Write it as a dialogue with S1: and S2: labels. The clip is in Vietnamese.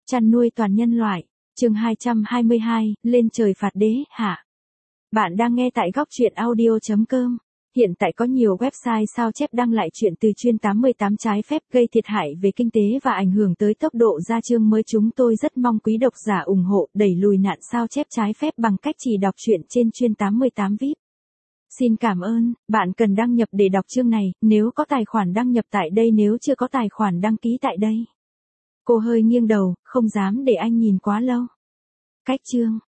S1: Chăn nuôi toàn nhân loại, chương 222, lên trời phạt đế, hạ. Bạn đang nghe tại góc truyện audio.com. Hiện tại có nhiều website sao chép đăng lại chuyện từ chuyên 88 trái phép gây thiệt hại về kinh tế và ảnh hưởng tới tốc độ ra chương mới. Chúng tôi rất mong quý độc giả ủng hộ đẩy lùi nạn sao chép trái phép bằng cách chỉ đọc truyện trên chuyên 88 VIP. Xin cảm ơn, bạn cần đăng nhập để đọc chương này, nếu có tài khoản đăng nhập tại đây, nếu chưa có tài khoản đăng ký tại đây. Cô hơi nghiêng đầu, không dám để anh nhìn quá lâu. Cách chương,